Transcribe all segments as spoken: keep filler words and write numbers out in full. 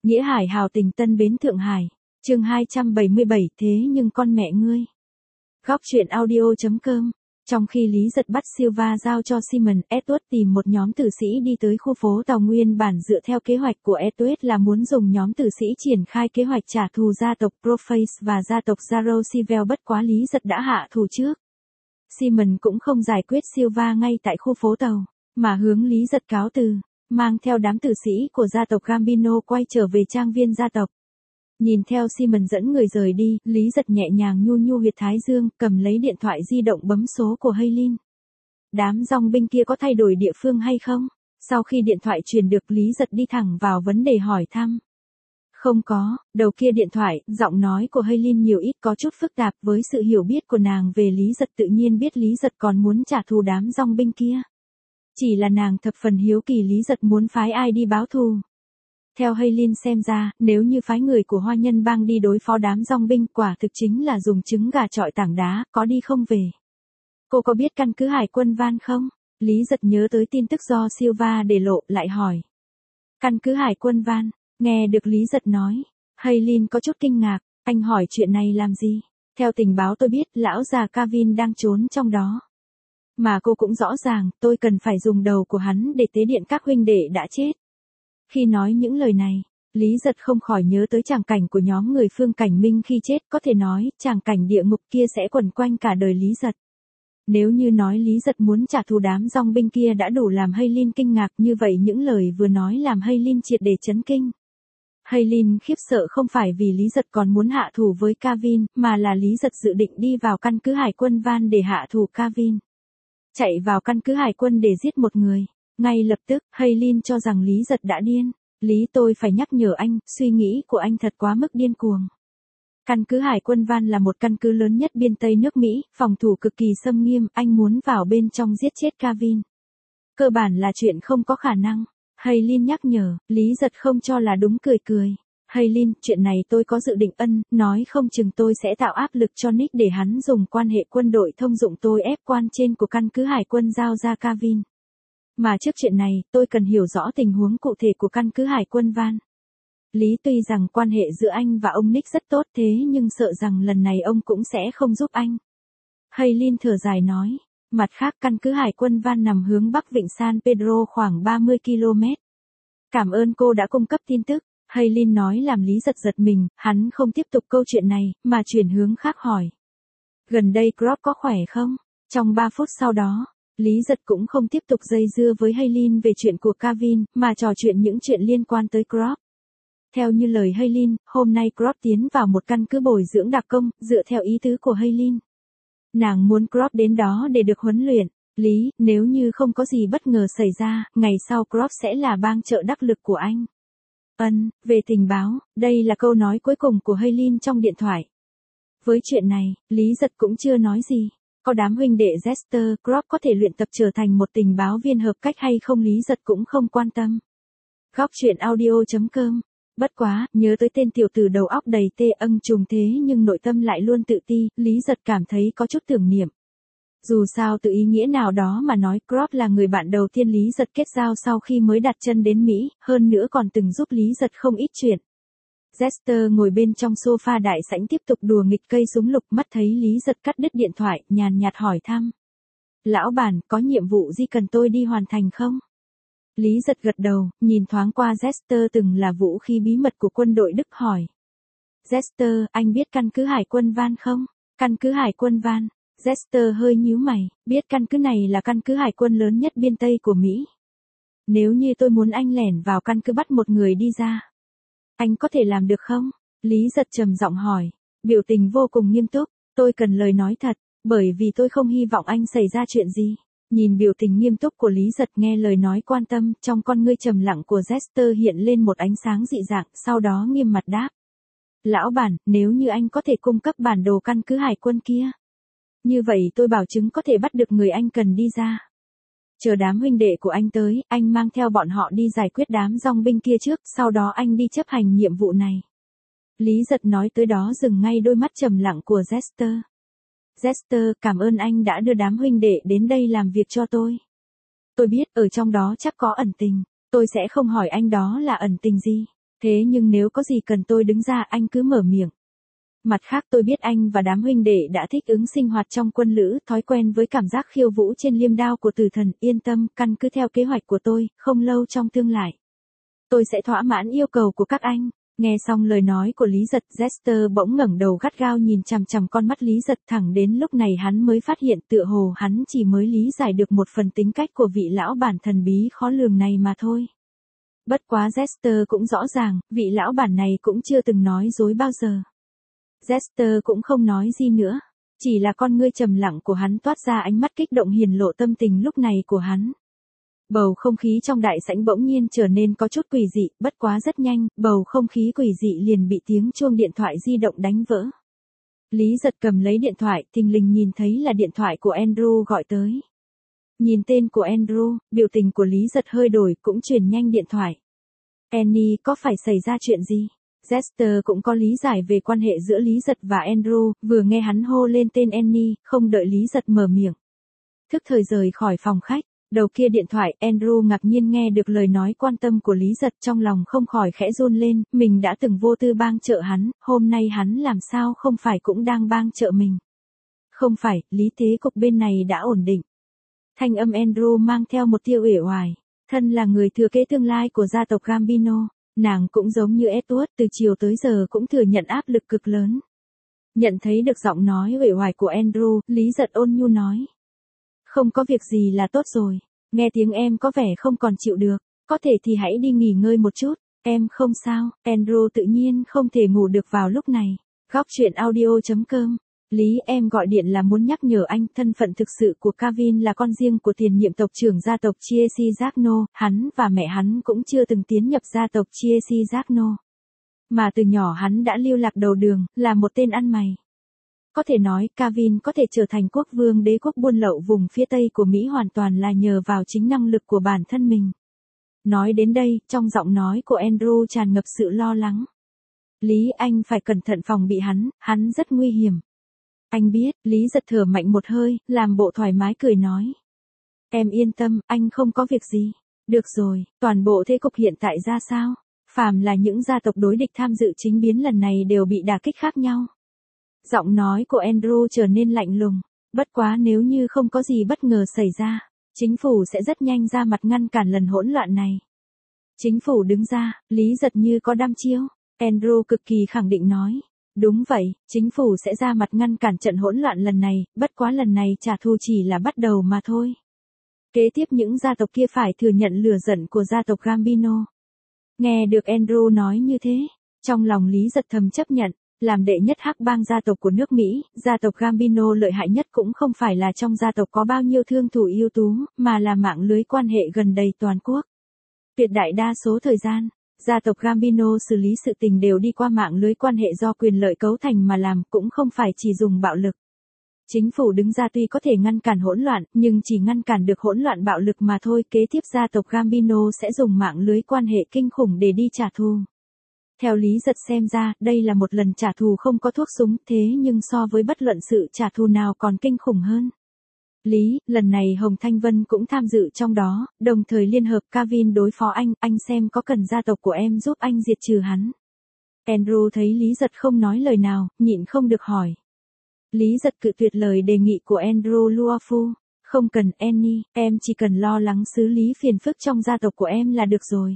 Nghĩa Hải hào tình Tân Bến Thượng Hải. Chương hai trăm bảy mươi bảy, thế nhưng con mẹ ngươi. Góc truyện audio chấm com. Trong khi Lý Giật bắt Silva giao cho Simon, Edward tìm một nhóm tử sĩ đi tới khu phố Tàu nguyên bản dựa theo kế hoạch của Edward là muốn dùng nhóm tử sĩ triển khai kế hoạch trả thù gia tộc Proface và gia tộc Zarosivel, bất quá Lý Giật đã hạ thủ trước. Simon cũng không giải quyết Silva ngay tại khu phố Tàu, mà hướng Lý Giật cáo từ, mang theo đám tử sĩ của gia tộc Gambino quay trở về trang viên gia tộc. Nhìn theo Simon dẫn người rời đi, Lý Giật nhẹ nhàng nhu nhu huyệt thái dương, cầm lấy điện thoại di động bấm số của Haylin. Đám dòng binh kia có thay đổi địa phương hay không? Sau khi điện thoại truyền được, Lý Giật đi thẳng vào vấn đề hỏi thăm. Không có, đầu kia điện thoại, giọng nói của Haylin nhiều ít có chút phức tạp. Với sự hiểu biết của nàng về Lý Giật, tự nhiên biết Lý Giật còn muốn trả thù đám dòng binh kia. Chỉ là nàng thập phần hiếu kỳ Lý Giật muốn phái ai đi báo thù. Theo Haylin xem ra, nếu như phái người của Hoa Nhân Bang đi đối phó đám dòng binh, quả thực chính là dùng trứng gà chọi tảng đá, có đi không về. Cô có biết căn cứ hải quân Van không? Lý Giật nhớ tới tin tức do Silva để lộ, lại hỏi. Căn cứ hải quân Van, nghe được Lý Giật nói. Haylin có chút kinh ngạc, anh hỏi chuyện này làm gì? Theo tình báo tôi biết, lão già Kavin đang trốn trong đó. Mà cô cũng rõ ràng, tôi cần phải dùng đầu của hắn để tế điện các huynh đệ đã chết. Khi nói những lời này, Lý Giật không khỏi nhớ tới tràng cảnh của nhóm người Phương Cảnh Minh khi chết, có thể nói, tràng cảnh địa ngục kia sẽ quẩn quanh cả đời Lý Giật. Nếu như nói Lý Giật muốn trả thù đám dòng binh kia đã đủ làm Haylin kinh ngạc, như vậy những lời vừa nói làm Haylin triệt để chấn kinh. Haylin khiếp sợ không phải vì Lý Giật còn muốn hạ thù với Kavin, mà là Lý Giật dự định đi vào căn cứ hải quân Van để hạ thù Kavin. Chạy vào căn cứ hải quân để giết một người. Ngay lập tức, Haylin cho rằng Lý Giật đã điên. Lý, tôi phải nhắc nhở anh, suy nghĩ của anh thật quá mức điên cuồng. Căn cứ hải quân Van là một căn cứ lớn nhất biên Tây nước Mỹ, phòng thủ cực kỳ xâm nghiêm, anh muốn vào bên trong giết chết Kavin. Cơ bản là chuyện không có khả năng. Haylin nhắc nhở, Lý Giật không cho là đúng, cười cười. Haylin, chuyện này tôi có dự định ân, nói không chừng tôi sẽ tạo áp lực cho Nick để hắn dùng quan hệ quân đội thông dụng tôi ép quan trên của căn cứ hải quân giao ra Kavin. Mà trước chuyện này, tôi cần hiểu rõ tình huống cụ thể của căn cứ hải quân Van. Lý, tuy rằng quan hệ giữa anh và ông Nick rất tốt, thế nhưng sợ rằng lần này ông cũng sẽ không giúp anh. Haylin thở dài nói. Mặt khác, căn cứ hải quân Van nằm hướng bắc vịnh San Pedro khoảng ba mươi ki lô mét. Cảm ơn cô đã cung cấp tin tức. Haylin nói làm Lý Giật giật mình, hắn không tiếp tục câu chuyện này, mà chuyển hướng khác hỏi. Gần đây Crop có khỏe không? Trong ba phút sau đó, Lý Giật cũng không tiếp tục dây dưa với Haylin về chuyện của Kavin, mà trò chuyện những chuyện liên quan tới Crop. Theo như lời Haylin, hôm nay Crop tiến vào một căn cứ bồi dưỡng đặc công, dựa theo ý tứ của Haylin. Nàng muốn Crop đến đó để được huấn luyện. Lý, nếu như không có gì bất ngờ xảy ra, ngày sau Crop sẽ là bang trợ đắc lực của anh. Ân, về tình báo, đây là câu nói cuối cùng của Haylin trong điện thoại. Với chuyện này, Lý Giật cũng chưa nói gì. Có đám huynh đệ Jester, Crop có thể luyện tập trở thành một tình báo viên hợp cách hay không Lý Giật cũng không quan tâm. Góc truyện audio chấm com. Bất quá, nhớ tới tên tiểu tử đầu óc đầy tê âng trùng thế nhưng nội tâm lại luôn tự ti, Lý Giật cảm thấy có chút tưởng niệm. Dù sao từ ý nghĩa nào đó mà nói, Crop là người bạn đầu tiên Lý Giật kết giao sau khi mới đặt chân đến Mỹ, hơn nữa còn từng giúp Lý Giật không ít chuyện. Jester ngồi bên trong sofa đại sảnh tiếp tục đùa nghịch cây súng lục, mắt thấy Lý Giật cắt đứt điện thoại, nhàn nhạt hỏi thăm. Lão bản, có nhiệm vụ gì cần tôi đi hoàn thành không? Lý Giật gật đầu, nhìn thoáng qua Jester từng là vũ khí bí mật của quân đội Đức hỏi. Jester, anh biết căn cứ hải quân Van không? Căn cứ hải quân Van. Jester hơi nhíu mày, biết căn cứ này là căn cứ hải quân lớn nhất biên Tây của Mỹ. Nếu như tôi muốn anh lẻn vào căn cứ bắt một người đi ra, anh có thể làm được không? Lý Giật trầm giọng hỏi, biểu tình vô cùng nghiêm túc, tôi cần lời nói thật, bởi vì tôi không hy vọng anh xảy ra chuyện gì. Nhìn biểu tình nghiêm túc của Lý Giật, nghe lời nói quan tâm, trong con ngươi trầm lặng của Jester hiện lên một ánh sáng dị dạng, sau đó nghiêm mặt đáp. Lão bản, nếu như anh có thể cung cấp bản đồ căn cứ hải quân kia, như vậy tôi bảo chứng có thể bắt được người anh cần đi ra. Chờ đám huynh đệ của anh tới, anh mang theo bọn họ đi giải quyết đám dòng binh kia trước, sau đó anh đi chấp hành nhiệm vụ này. Lý Giật nói tới đó dừng ngay đôi mắt trầm lặng của Jester. Jester, cảm ơn anh đã đưa đám huynh đệ đến đây làm việc cho tôi. Tôi biết, ở trong đó chắc có ẩn tình, tôi sẽ không hỏi anh đó là ẩn tình gì. Thế nhưng nếu có gì cần tôi đứng ra anh cứ mở miệng. Mặt khác tôi biết anh và đám huynh đệ đã thích ứng sinh hoạt trong quân lữ, thói quen với cảm giác khiêu vũ trên liêm đao của tử thần, yên tâm, căn cứ theo kế hoạch của tôi, không lâu trong tương lai. Tôi sẽ thỏa mãn yêu cầu của các anh. Nghe xong lời nói của Lý Giật, Jester bỗng ngẩng đầu gắt gao nhìn chằm chằm con mắt Lý Giật, thẳng đến lúc này hắn mới phát hiện tựa hồ hắn chỉ mới lý giải được một phần tính cách của vị lão bản thần bí khó lường này mà thôi. Bất quá Jester cũng rõ ràng, vị lão bản này cũng chưa từng nói dối bao giờ. Jester cũng không nói gì nữa, chỉ là con ngươi trầm lặng của hắn toát ra ánh mắt kích động hiển lộ tâm tình lúc này của hắn. Bầu không khí trong đại sảnh bỗng nhiên trở nên có chút quỷ dị, bất quá rất nhanh, bầu không khí quỷ dị liền bị tiếng chuông điện thoại di động đánh vỡ. Lý Giật cầm lấy điện thoại, thình lình nhìn thấy là điện thoại của Andrew gọi tới. Nhìn tên của Andrew, biểu tình của Lý Giật hơi đổi, cũng truyền nhanh điện thoại. Annie, có phải xảy ra chuyện gì? Jester cũng có lý giải về quan hệ giữa Lý Giật và Andrew, vừa nghe hắn hô lên tên Annie, không đợi Lý Giật mở miệng. Thức thời rời khỏi phòng khách, đầu kia điện thoại, Andrew ngạc nhiên nghe được lời nói quan tâm của Lý Giật, trong lòng không khỏi khẽ run lên, mình đã từng vô tư bang trợ hắn, hôm nay hắn làm sao không phải cũng đang bang trợ mình. Không phải, lý thế cục bên này đã ổn định. Thanh âm Andrew mang theo một tia uể oải, thân là người thừa kế tương lai của gia tộc Gambino. Nàng cũng giống như Edward, từ chiều tới giờ cũng thừa nhận áp lực cực lớn. Nhận thấy được giọng nói uể oải của Andrew, Lý Giật ôn nhu nói. Không có việc gì là tốt rồi, nghe tiếng em có vẻ không còn chịu được, có thể thì hãy đi nghỉ ngơi một chút, em không sao. Andrew tự nhiên không thể ngủ được vào lúc này. Góc truyện audio chấm com. Lý, em gọi điện là muốn nhắc nhở anh, thân phận thực sự của Kevin là con riêng của tiền nhiệm tộc trưởng gia tộc Chiesi Giagno, hắn và mẹ hắn cũng chưa từng tiến nhập gia tộc Chiesi Giagno. Mà từ nhỏ hắn đã lưu lạc đầu đường, là một tên ăn mày. Có thể nói, Kevin có thể trở thành quốc vương đế quốc buôn lậu vùng phía Tây của Mỹ hoàn toàn là nhờ vào chính năng lực của bản thân mình. Nói đến đây, trong giọng nói của Andrew tràn ngập sự lo lắng. Lý, anh phải cẩn thận phòng bị hắn, hắn rất nguy hiểm. Anh biết, Lý Giật thở mạnh một hơi, làm bộ thoải mái cười nói. Em yên tâm, anh không có việc gì. Được rồi, toàn bộ thế cục hiện tại ra sao? Phàm là những gia tộc đối địch tham dự chính biến lần này đều bị đả kích khác nhau. Giọng nói của Andrew trở nên lạnh lùng. Bất quá nếu như không có gì bất ngờ xảy ra, chính phủ sẽ rất nhanh ra mặt ngăn cản lần hỗn loạn này. Chính phủ đứng ra, Lý Giật như có đăm chiêu. Andrew cực kỳ khẳng định nói. Đúng vậy, chính phủ sẽ ra mặt ngăn cản trận hỗn loạn lần này, bất quá lần này trả thù chỉ là bắt đầu mà thôi. Kế tiếp những gia tộc kia phải thừa nhận lửa giận của gia tộc Gambino. Nghe được Andrew nói như thế, trong lòng Lý Giật thầm chấp nhận, làm đệ nhất hắc bang gia tộc của nước Mỹ, gia tộc Gambino lợi hại nhất cũng không phải là trong gia tộc có bao nhiêu thương thủ ưu tú, mà là mạng lưới quan hệ gần đầy toàn quốc. Tuyệt đại đa số thời gian, gia tộc Gambino xử lý sự tình đều đi qua mạng lưới quan hệ do quyền lợi cấu thành mà làm, cũng không phải chỉ dùng bạo lực. Chính phủ đứng ra tuy có thể ngăn cản hỗn loạn, nhưng chỉ ngăn cản được hỗn loạn bạo lực mà thôi. Kế tiếp gia tộc Gambino sẽ dùng mạng lưới quan hệ kinh khủng để đi trả thù. Theo Lý Giật xem ra, đây là một lần trả thù không có thuốc súng, thế nhưng so với bất luận sự trả thù nào còn kinh khủng hơn. Lý, lần này Hồng Thanh Vân cũng tham dự trong đó, đồng thời liên hợp Kevin đối phó anh, anh xem có cần gia tộc của em giúp anh diệt trừ hắn. Andrew thấy Lý Giật không nói lời nào, nhịn không được hỏi. Lý Giật cự tuyệt lời đề nghị của Andrew Luofu. Không cần Annie, em chỉ cần lo lắng xử lý phiền phức trong gia tộc của em là được rồi.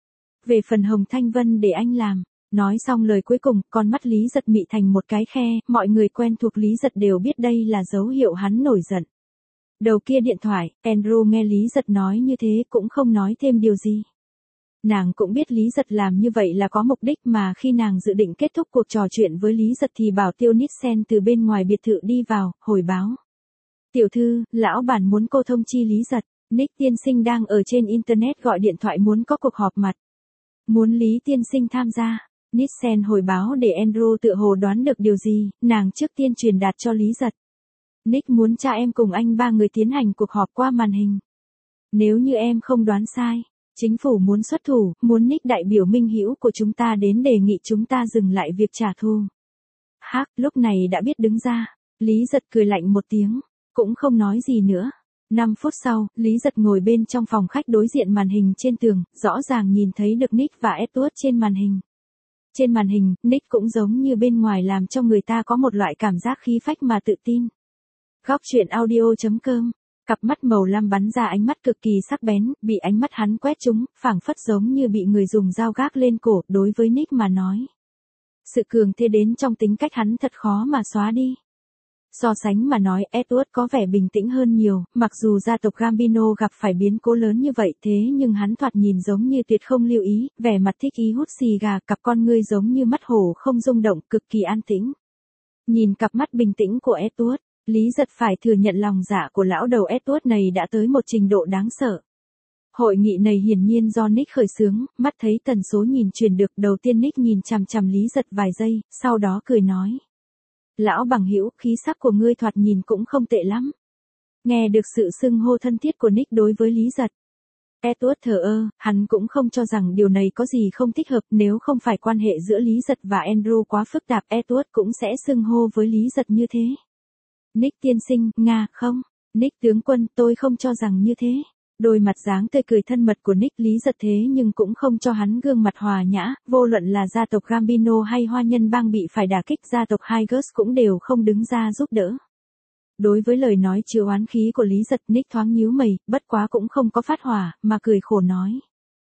Về phần Hồng Thanh Vân để anh làm. Nói xong lời cuối cùng, con mắt Lý Giật mị thành một cái khe, mọi người quen thuộc Lý Giật đều biết đây là dấu hiệu hắn nổi giận. Đầu kia điện thoại, Andrew nghe Lý Giật nói như thế cũng không nói thêm điều gì. Nàng cũng biết Lý Giật làm như vậy là có mục đích, mà khi nàng dự định kết thúc cuộc trò chuyện với Lý Giật thì bảo tiêu Nissen từ bên ngoài biệt thự đi vào, hồi báo. Tiểu thư, lão bản muốn cô thông chi Lý Giật, Nick tiên sinh đang ở trên Internet gọi điện thoại muốn có cuộc họp mặt. Muốn Lý tiên sinh tham gia. Nissen hồi báo để Andrew tự hồ đoán được điều gì, nàng trước tiên truyền đạt cho Lý Giật. Nick muốn cha em cùng anh ba người tiến hành cuộc họp qua màn hình. Nếu như em không đoán sai, chính phủ muốn xuất thủ, muốn Nick đại biểu minh hữu của chúng ta đến đề nghị chúng ta dừng lại việc trả thù. Hắc lúc này đã biết đứng ra, Lý Giật cười lạnh một tiếng, cũng không nói gì nữa. năm phút sau, Lý Giật ngồi bên trong phòng khách đối diện màn hình trên tường, rõ ràng nhìn thấy được Nick và Edward trên màn hình. Trên màn hình, Nick cũng giống như bên ngoài làm cho người ta có một loại cảm giác khí phách mà tự tin. Góc truyện audio chấm com. Cặp mắt màu lam bắn ra ánh mắt cực kỳ sắc bén, bị ánh mắt hắn quét trúng, phảng phất giống như bị người dùng dao gác lên cổ, đối với Nick mà nói. Sự cường thế đến trong tính cách hắn thật khó mà xóa đi. So sánh mà nói, Edward có vẻ bình tĩnh hơn nhiều, mặc dù gia tộc Gambino gặp phải biến cố lớn như vậy thế nhưng hắn thoạt nhìn giống như tuyệt không lưu ý, vẻ mặt thích ý hút xì gà, cặp con ngươi giống như mắt hổ không rung động, cực kỳ an tĩnh. Nhìn cặp mắt bình tĩnh của Edward, Lý Giật phải thừa nhận lòng dạ của lão đầu Edward này đã tới một trình độ đáng sợ. Hội nghị này hiển nhiên do Nick khởi xướng, mắt thấy tần số nhìn truyền được, đầu tiên Nick nhìn chằm chằm Lý Giật vài giây, sau đó cười nói. Lão bằng hữu, khí sắc của ngươi thoạt nhìn cũng không tệ lắm. Nghe được sự xưng hô thân thiết của Nick đối với Lý Giật. Edward thờ ơ, hắn cũng không cho rằng điều này có gì không thích hợp, nếu không phải quan hệ giữa Lý Giật và Andrew quá phức tạp, Edward cũng sẽ xưng hô với Lý Giật như thế. Nick tiên sinh, Nga, không. Nick tướng quân, tôi không cho rằng như thế. Đôi mặt dáng tươi cười thân mật của Nick Lý Giật thế nhưng cũng không cho hắn gương mặt hòa nhã, vô luận là gia tộc Gambino hay Hoa Nhân Bang bị phải đả kích, gia tộc Higgins cũng đều không đứng ra giúp đỡ. Đối với lời nói chứa oán khí của Lý Giật, Nick thoáng nhíu mày, bất quá cũng không có phát hỏa, mà cười khổ nói.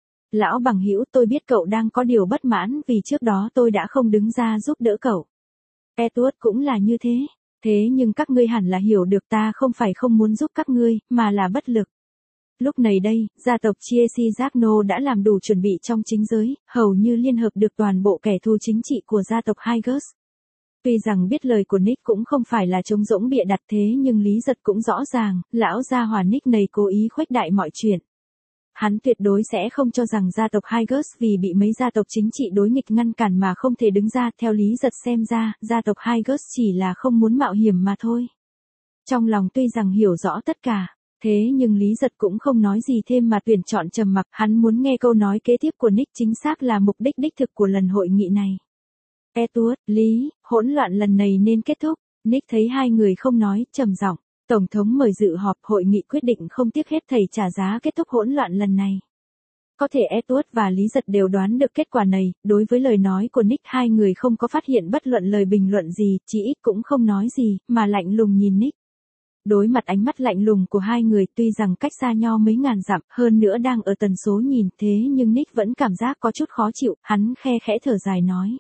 Lão bằng hữu, tôi biết cậu đang có điều bất mãn vì trước đó tôi đã không đứng ra giúp đỡ cậu. Edward cũng là như thế. Thế nhưng các ngươi hẳn là hiểu được ta không phải không muốn giúp các ngươi, mà là bất lực. Lúc này đây, gia tộc Chiesi Giagno đã làm đủ chuẩn bị trong chính giới, hầu như liên hợp được toàn bộ kẻ thù chính trị của gia tộc Higgins. Tuy rằng biết lời của Nick cũng không phải là trống rỗng bịa đặt thế nhưng Lý Giật cũng rõ ràng, lão gia hỏa Nick này cố ý khuếch đại mọi chuyện. Hắn tuyệt đối sẽ không cho rằng gia tộc Higgins vì bị mấy gia tộc chính trị đối nghịch ngăn cản mà không thể đứng ra, theo Lý Giật xem ra, gia tộc Higgins chỉ là không muốn mạo hiểm mà thôi. Trong lòng tuy rằng hiểu rõ tất cả, thế nhưng Lý Giật cũng không nói gì thêm mà tuyển chọn trầm mặc, hắn muốn nghe câu nói kế tiếp của Nick chính xác là mục đích đích thực của lần hội nghị này. Edward, Lý, hỗn loạn lần này nên kết thúc. Nick thấy hai người không nói, trầm giọng. Tổng thống mời dự họp, hội nghị quyết định không tiếc hết thảy trả giá kết thúc hỗn loạn lần này. Có thể Edward và Lý Giật đều đoán được kết quả này, đối với lời nói của Nick hai người không có phát hiện bất luận lời bình luận gì, chỉ ít cũng không nói gì, mà lạnh lùng nhìn Nick. Đối mặt ánh mắt lạnh lùng của hai người, tuy rằng cách xa nhau mấy ngàn dặm, hơn nữa đang ở tần số nhìn, thế nhưng Nick vẫn cảm giác có chút khó chịu, hắn khe khẽ thở dài nói.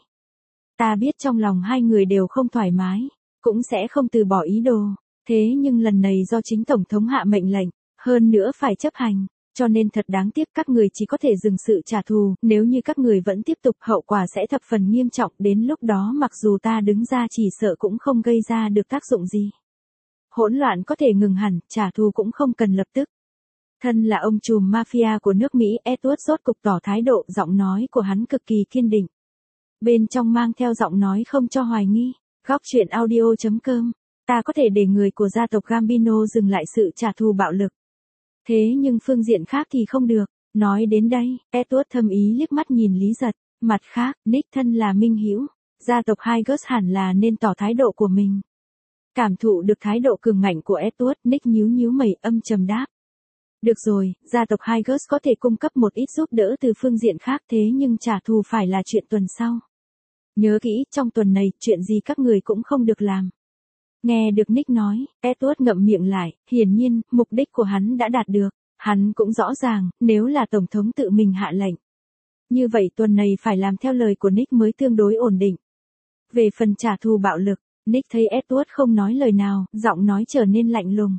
Ta biết trong lòng hai người đều không thoải mái, cũng sẽ không từ bỏ ý đồ. Thế nhưng lần này do chính Tổng thống hạ mệnh lệnh, hơn nữa phải chấp hành, cho nên thật đáng tiếc các người chỉ có thể dừng sự trả thù, nếu như các người vẫn tiếp tục hậu quả sẽ thập phần nghiêm trọng, đến lúc đó mặc dù ta đứng ra chỉ sợ cũng không gây ra được tác dụng gì. Hỗn loạn có thể ngừng hẳn, trả thù cũng không cần lập tức. Thân là ông trùm mafia của nước Mỹ, Edward rốt cục tỏ thái độ, giọng nói của hắn cực kỳ kiên định. Bên trong mang theo giọng nói không cho hoài nghi. Góc truyện audio chấm com. Ta có thể để người của gia tộc Gambino dừng lại sự trả thù bạo lực. Thế nhưng phương diện khác thì không được. Nói đến đây, Edward thầm ý liếc mắt nhìn Lý Giật. Mặt khác, Nick thân là minh hữu, gia tộc Higgins hẳn là nên tỏ thái độ của mình. Cảm thụ được thái độ cường ngạnh của Edward, Nick nhíu nhíu mày, âm trầm đáp. Được rồi, gia tộc Higgins có thể cung cấp một ít giúp đỡ từ phương diện khác, thế nhưng trả thù phải là chuyện tuần sau. Nhớ kỹ, trong tuần này, chuyện gì các người cũng không được làm. Nghe được Nick nói, Edward ngậm miệng lại, hiển nhiên, mục đích của hắn đã đạt được. Hắn cũng rõ ràng, nếu là Tổng thống tự mình hạ lệnh. Như vậy tuần này phải làm theo lời của Nick mới tương đối ổn định. Về phần trả thù bạo lực, Nick thấy Edward không nói lời nào, giọng nói trở nên lạnh lùng.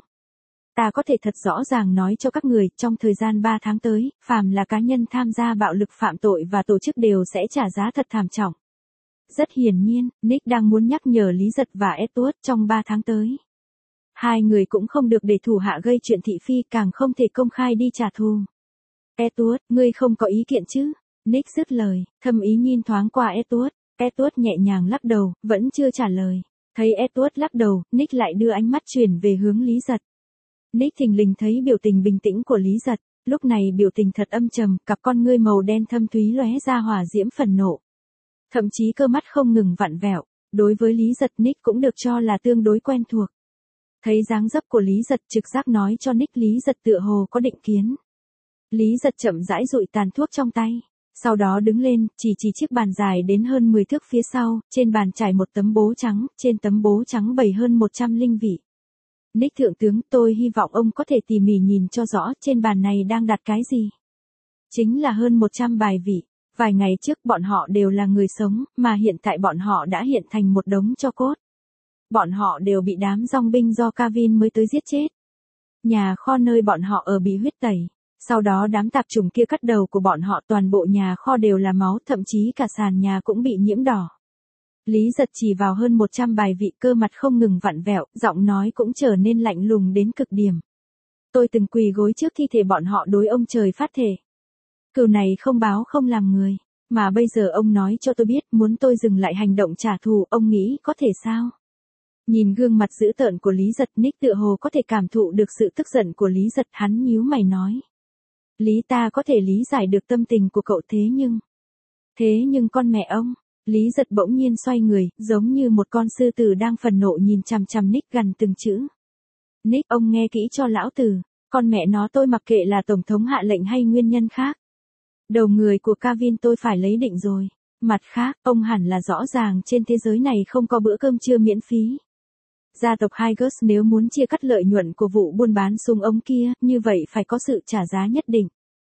Ta có thể thật rõ ràng nói cho các người, trong thời gian ba tháng tới, phàm là cá nhân tham gia bạo lực phạm tội và tổ chức đều sẽ trả giá thật thảm trọng. Rất hiển nhiên, Nick đang muốn nhắc nhở Lý Giật và Edward trong ba tháng tới. Hai người cũng không được để thủ hạ gây chuyện thị phi, càng không thể công khai đi trả thù. Edward, ngươi không có ý kiện chứ? Nick dứt lời, thầm ý nhìn thoáng qua Edward. Edward nhẹ nhàng lắc đầu, vẫn chưa trả lời. Thấy Edward lắc đầu, Nick lại đưa ánh mắt chuyển về hướng Lý Giật. Nick thình lình thấy biểu tình bình tĩnh của Lý Giật, lúc này biểu tình thật âm trầm, cặp con ngươi màu đen thâm thúy lóe ra hỏa diễm phần nộ. Thậm chí cơ mắt không ngừng vặn vẹo, đối với Lý Giật Nick cũng được cho là tương đối quen thuộc. Thấy dáng dấp của Lý Giật trực giác nói cho Nick Lý Giật tựa hồ có định kiến. Lý Giật chậm rãi dụi tàn thuốc trong tay. Sau đó đứng lên, chỉ chỉ chiếc bàn dài đến hơn mười thước phía sau, trên bàn trải một tấm bố trắng, trên tấm bố trắng bày hơn một trăm linh vị. Nick thượng tướng, tôi hy vọng ông có thể tỉ mỉ nhìn cho rõ trên bàn này đang đặt cái gì. Chính là hơn một trăm bài vị. Vài ngày trước bọn họ đều là người sống, mà hiện tại bọn họ đã hiện thành một đống tro cốt. Bọn họ đều bị đám dong binh do Kavin mới tới giết chết. Nhà kho nơi bọn họ ở bị huyết tẩy. Sau đó đám tạp chủng kia cắt đầu của bọn họ, toàn bộ nhà kho đều là máu, thậm chí cả sàn nhà cũng bị nhiễm đỏ. Lý Giật chỉ vào hơn một trăm bài vị, cơ mặt không ngừng vặn vẹo, giọng nói cũng trở nên lạnh lùng đến cực điểm. Tôi từng quỳ gối trước thi thể bọn họ đối ông trời phát thề. Cừu này không báo không làm người, mà bây giờ ông nói cho tôi biết muốn tôi dừng lại hành động trả thù, ông nghĩ có thể sao? Nhìn gương mặt dữ tợn của Lý Giật, Nick tựa hồ có thể cảm thụ được sự tức giận của Lý Giật, hắn nhíu mày nói. Lý, ta có thể lý giải được tâm tình của cậu, thế nhưng... Thế nhưng con mẹ ông, Lý Giật bỗng nhiên xoay người, giống như một con sư tử đang phần nộ nhìn chằm chằm Nick gần từng chữ. Nick, ông nghe kỹ cho lão tử, con mẹ nó tôi mặc kệ là tổng thống hạ lệnh hay nguyên nhân khác. Đầu người của Kavin tôi phải lấy định rồi. Mặt khác, ông hẳn là rõ ràng trên thế giới này không có bữa cơm trưa miễn phí. Gia tộc Hygers nếu muốn chia cắt lợi nhuận của vụ buôn bán súng ống kia, như vậy phải có sự trả giá nhất định.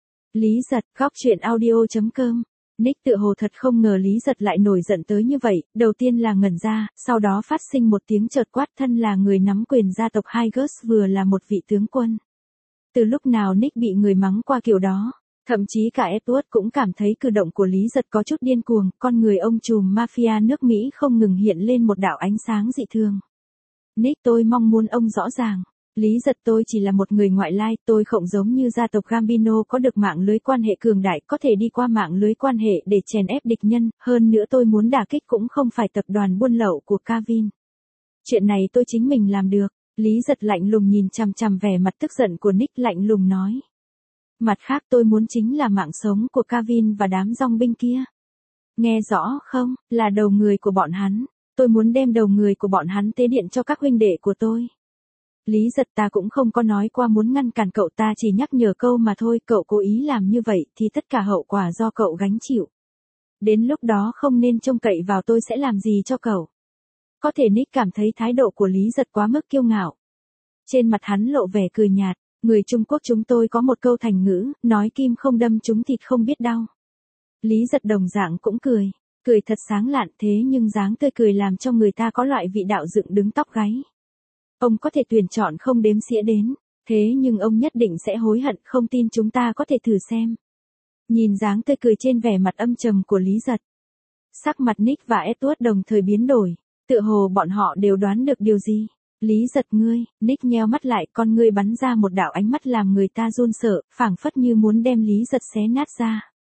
Lý Giật, góc truyện audio chấm com. Nick tự hồ thật không ngờ Lý Giật lại nổi giận tới như vậy, đầu tiên là ngẩn ra, sau đó phát sinh một tiếng chợt quát, thân là người nắm quyền gia tộc Hygers vừa là một vị tướng quân. Từ lúc nào Nick bị người mắng qua kiểu đó? Thậm chí cả Edward cũng cảm thấy cử động của Lý Giật có chút điên cuồng, con người ông trùm mafia nước Mỹ không ngừng hiện lên một đạo ánh sáng dị thường. Nick, tôi mong muốn ông rõ ràng. Lý Giật, tôi chỉ là một người ngoại lai, tôi không giống như gia tộc Gambino có được mạng lưới quan hệ cường đại, có thể đi qua mạng lưới quan hệ để chèn ép địch nhân, hơn nữa tôi muốn đả kích cũng không phải tập đoàn buôn lậu của Kavin. Chuyện này tôi chính mình làm được. Lý Giật lạnh lùng nhìn chằm chằm vẻ mặt tức giận của Nick, lạnh lùng nói. Mặt khác tôi muốn chính là mạng sống của Kavin và đám dong binh kia. Nghe rõ không, là đầu người của bọn hắn. Tôi muốn đem đầu người của bọn hắn tế điện cho các huynh đệ của tôi. Lý Giật, ta cũng không có nói qua muốn ngăn cản cậu, ta chỉ nhắc nhở câu mà thôi, cậu cố ý làm như vậy thì tất cả hậu quả do cậu gánh chịu. Đến lúc đó không nên trông cậy vào tôi sẽ làm gì cho cậu. Có thể Nick cảm thấy thái độ của Lý Giật quá mức kiêu ngạo. Trên mặt hắn lộ vẻ cười nhạt, người Trung Quốc chúng tôi có một câu thành ngữ, nói kim không đâm trúng thịt không biết đau. Lý Giật đồng dạng cũng cười, cười thật sáng lạn, thế nhưng dáng tươi cười làm cho người ta có loại vị đạo dựng đứng tóc gáy. Ông có thể tuyển chọn không đếm xỉa đến, thế nhưng ông nhất định sẽ hối hận, không tin chúng ta có thể thử xem. Nhìn dáng tươi cười trên vẻ mặt âm trầm của Lý Giật, sắc mặt Nick và Edward đồng thời biến đổi, tựa hồ bọn họ đều đoán được điều gì. Lý Giật, ngươi, Nick nheo mắt lại, con ngươi bắn ra một đạo ánh mắt làm người ta run sợ, phảng phất như muốn đem Lý Giật xé nát ra.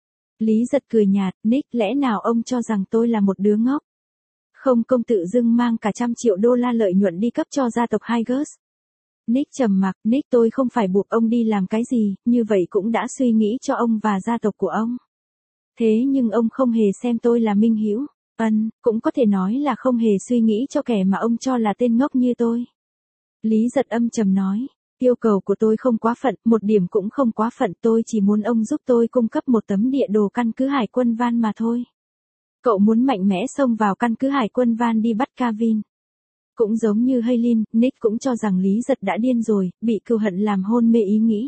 Lý Giật cười nhạt, Nick, lẽ nào ông cho rằng tôi là một đứa ngốc? Không công tự dưng mang cả trăm triệu đô la lợi nhuận đi cấp cho gia tộc Hygers. Nick trầm mặc, Nick, tôi không phải buộc ông đi làm cái gì, như vậy cũng đã suy nghĩ cho ông và gia tộc của ông. Thế nhưng ông không hề xem tôi là minh hữu. Ân, cũng có thể nói là không hề suy nghĩ cho kẻ mà ông cho là tên ngốc như tôi. Lý Giật âm trầm nói, yêu cầu của tôi không quá phận, một điểm cũng không quá phận, tôi chỉ muốn ông giúp tôi cung cấp một tấm địa đồ căn cứ hải quân Van mà thôi. Cậu muốn mạnh mẽ xông vào căn cứ hải quân Van đi bắt Kavin. Cũng giống như Haylin, Nick cũng cho rằng Lý Giật đã điên rồi, bị cừu hận làm hôn mê ý nghĩ.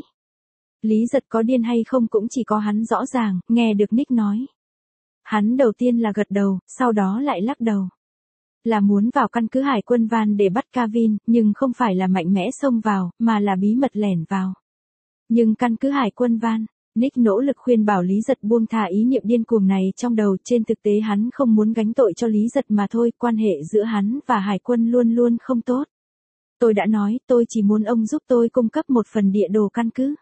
Lý Giật có điên hay không cũng chỉ có hắn rõ ràng, nghe được Nick nói. Hắn đầu tiên là gật đầu, sau đó lại lắc đầu. Là muốn vào căn cứ hải quân Van để bắt Kavin, nhưng không phải là mạnh mẽ xông vào, mà là bí mật lẻn vào. Nhưng căn cứ hải quân Van, Nick nỗ lực khuyên bảo Lý Giật buông thả ý niệm điên cuồng này trong đầu, trên thực tế hắn không muốn gánh tội cho Lý Giật mà thôi, quan hệ giữa hắn và hải quân luôn luôn không tốt. Tôi đã nói, tôi chỉ muốn ông giúp tôi cung cấp một phần địa đồ căn cứ.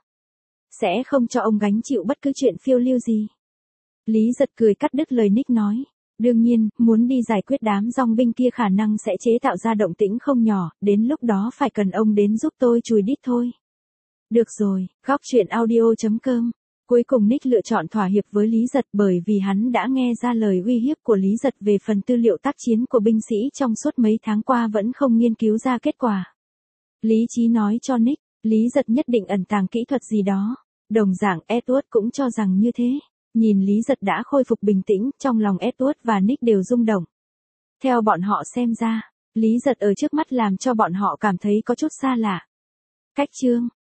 Sẽ không cho ông gánh chịu bất cứ chuyện phiêu lưu gì. Lý Giật cười cắt đứt lời Nick nói. Đương nhiên, muốn đi giải quyết đám dong binh kia khả năng sẽ chế tạo ra động tĩnh không nhỏ, đến lúc đó phải cần ông đến giúp tôi chùi đít thôi. Được rồi, góc truyện audio chấm com. Cuối cùng Nick lựa chọn thỏa hiệp với Lý Giật bởi vì hắn đã nghe ra lời uy hiếp của Lý Giật về phần tư liệu tác chiến của binh sĩ trong suốt mấy tháng qua vẫn không nghiên cứu ra kết quả. Lý trí nói cho Nick, Lý giật nhất định ẩn tàng kỹ thuật gì đó. Đồng dạng Edward cũng cho rằng như thế. Nhìn Lý giật đã khôi phục bình tĩnh, trong lòng Edward và Nick đều rung động. Theo bọn họ xem ra, Lý giật ở trước mắt làm cho bọn họ cảm thấy có chút xa lạ. Cách chương